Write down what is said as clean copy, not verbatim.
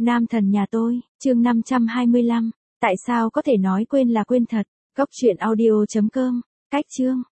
Nam thần nhà tôi, chương 525. Tại sao có thể nói quên là quên thật? Góc truyện audio.com. Cách chương.